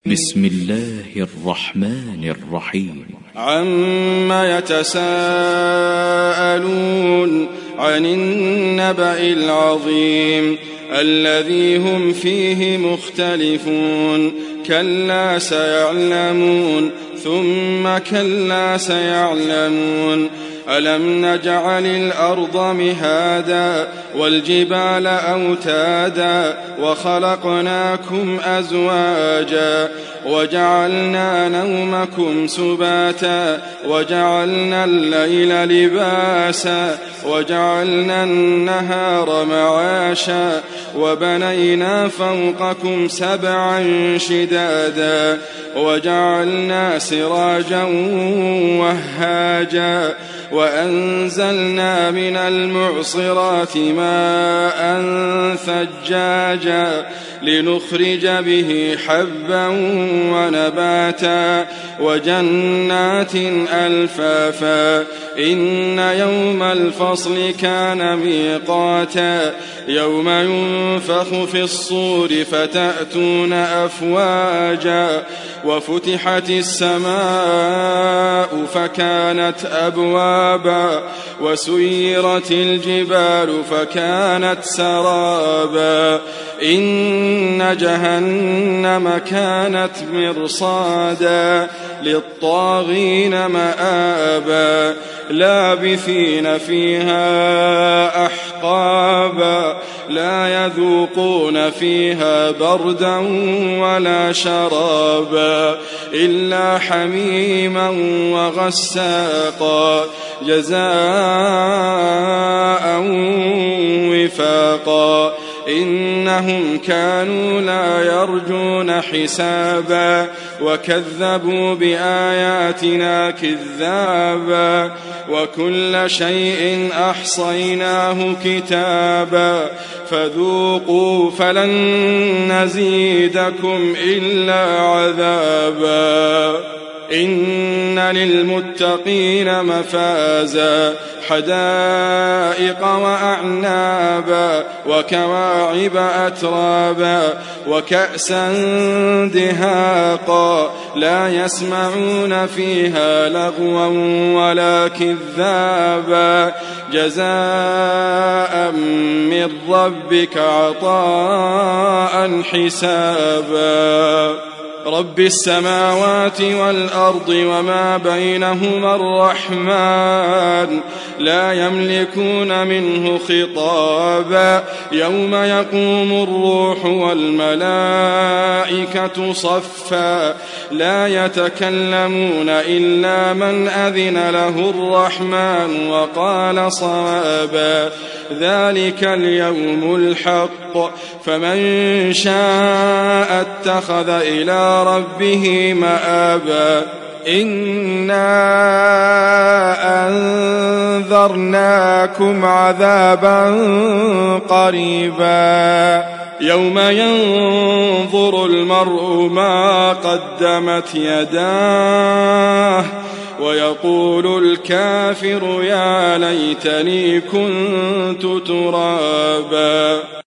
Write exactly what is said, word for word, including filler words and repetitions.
بسم الله الرحمن الرحيم. عما يتساءلون عن النبأ العظيم الذي هم فيه مختلفون كلا سيعلمون ثم كلا سيعلمون ألم نجعل الأرض مهادا والجبال أوتادا وخلقناكم أزواجا وجعلنا نومكم سباتا وجعلنا الليل لباسا وجعلنا النهار معاشا وبنينا فوقكم سبعا شدادا وجعلنا سراجا وهاجا وأنزلنا من المعصرات ماء ثجاجا لنخرج به حبا ونباتا وجنات ألفافا إن يوم الفصل كان ميقاتا يوم ينفخ في الصور فتأتون أفواجا وفتحت السماء فكانت أبوابا وسيرت الجبال فكانت سرابا إن جهنم كانت مرصادا للطاغين مآبا لابثين فيها أحقابا لا يذوقون فيها بردا ولا شرابا إلا حميما وغساقا جزاء وفاقا إنهم كانوا لا يرجون حسابا وكذبوا بآياتنا كذابا وكل شيء أحصيناه كتابا فذوقوا فلن نزيدكم إلا عذابا إن للمتقين مفازا حدائق وأعنابا وكواعب أترابا وكأسا دهاقا لا يسمعون فيها لغوا ولا كذابا جزاء من ربك عطاء حسابا رب السماوات والأرض وما بينهما الرحمن لا يملكون منه خطابا يوم يقوم الروح والملائكة صفا لا يتكلمون إلا من أذن له الرحمن وقال صوابا ذلك اليوم الحق فمن شاء اتخذ إلى ربه مآبا إنا أنذرناكم عذابا قريبا يوم ينظر المرء ما قدمت يداه ويقول الكافر يا ليتني كنت ترابا.